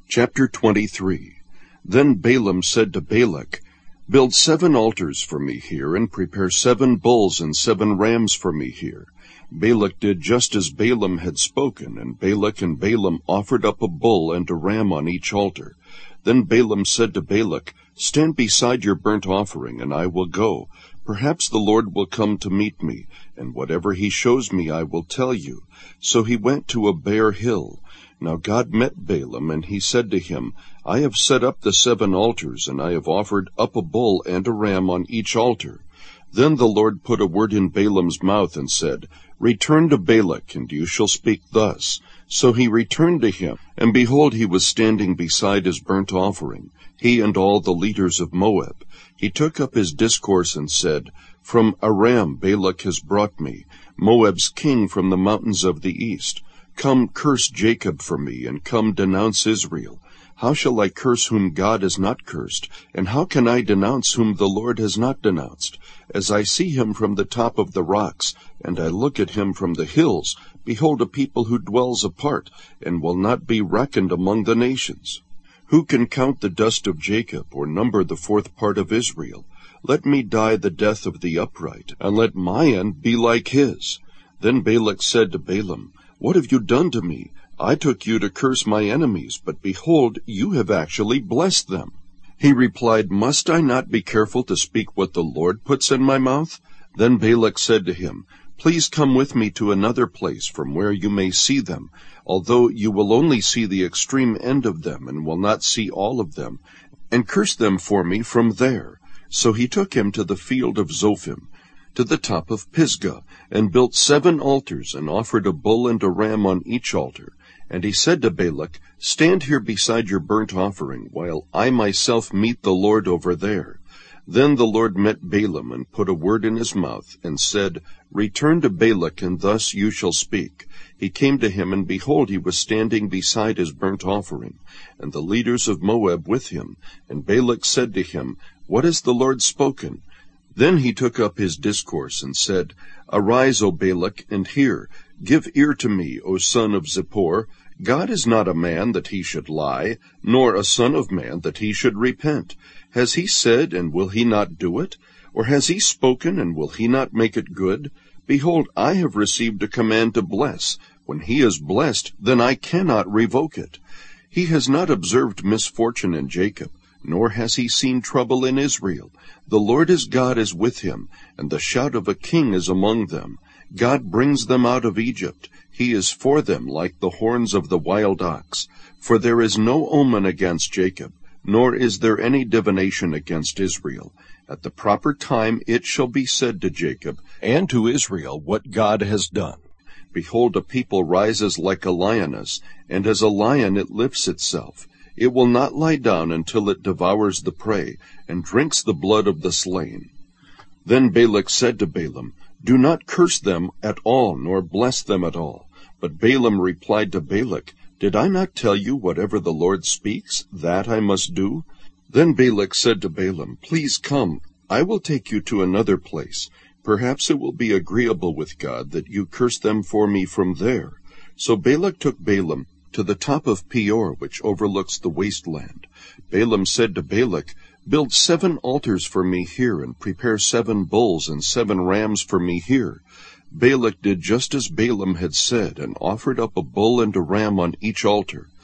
Chapter 23. Then Balaam said to Balak, Build 7 altars for me here, and prepare 7 bulls and 7 rams for me here. Balak did just as Balaam had spoken, and Balak and Balaam offered up a bull and a ram on each altar. Then Balaam said to Balak, Stand beside your burnt offering, and I will go. Perhaps the Lord will come to meet me, and whatever he shows me I will tell you. So he went to a bare hill. Now God met Balaam, and he said to him, I have set up the 7 altars, and I have offered up a bull and a ram on each altar. Then the Lord put a word in Balaam's mouth and said, Return to Balak, and you shall speak thus. So he returned to him, and behold, he was standing beside his burnt offering, he and all the leaders of Moab. He took up his discourse and said, From Aram Balak has brought me, Moab's king from the mountains of the east. Come, curse Jacob for me, and come, denounce Israel. How shall I curse whom God has not cursed? And how can I denounce whom the Lord has not denounced? As I see him from the top of the rocks, and I look at him from the hills, behold, a people who dwells apart, and will not be reckoned among the nations. Who can count the dust of Jacob, or number the 4th part of Israel? Let me die the death of the upright, and let my end be like his. Then Balak said to Balaam, What have you done to me? I took you to curse my enemies, but behold, you have actually blessed them. He replied, Must I not be careful to speak what the Lord puts in my mouth? Then Balak said to him, Please come with me to another place from where you may see them, although you will only see the extreme end of them and will not see all of them, and curse them for me from there. So he took him to the field of Zophim, to the top of Pisgah, and built 7 altars, and offered a bull and a ram on each altar. And he said to Balak, Stand here beside your burnt offering, while I myself meet the Lord over there. Then the Lord met Balaam, and put a word in his mouth, and said, Return to Balak, and thus you shall speak. He came to him, and behold, he was standing beside his burnt offering, and the leaders of Moab with him. And Balak said to him, What has the Lord spoken? Then he took up his discourse, and said, Arise, O Balak, and hear. Give ear to me, O son of Zippor. God is not a man that he should lie, nor a son of man that he should repent. Has he said, and will he not do it? Or has he spoken, and will he not make it good? Behold, I have received a command to bless. When he is blessed, then I cannot revoke it. He has not observed misfortune in Jacob, nor has he seen trouble in Israel. The Lord his God is with him, and the shout of a king is among them. God brings them out of Egypt. He is for them like the horns of the wild ox. For there is no omen against Jacob, nor is there any divination against Israel. At the proper time it shall be said to Jacob and to Israel what God has done. Behold, a people rises like a lioness, and as a lion it lifts itself. It will not lie down until it devours the prey, and drinks the blood of the slain. Then Balak said to Balaam, Do not curse them at all, nor bless them at all. But Balaam replied to Balak, Did I not tell you whatever the Lord speaks, that I must do? Then Balak said to Balaam, Please come, I will take you to another place. Perhaps it will be agreeable with God that you curse them for me from there. So Balak took Balaam to the top of Peor, which overlooks the wasteland. Balaam said to Balak, Build 7 altars for me here, and prepare 7 bulls and 7 rams for me here. Balak did just as Balaam had said, and offered up a bull and a ram on each altar.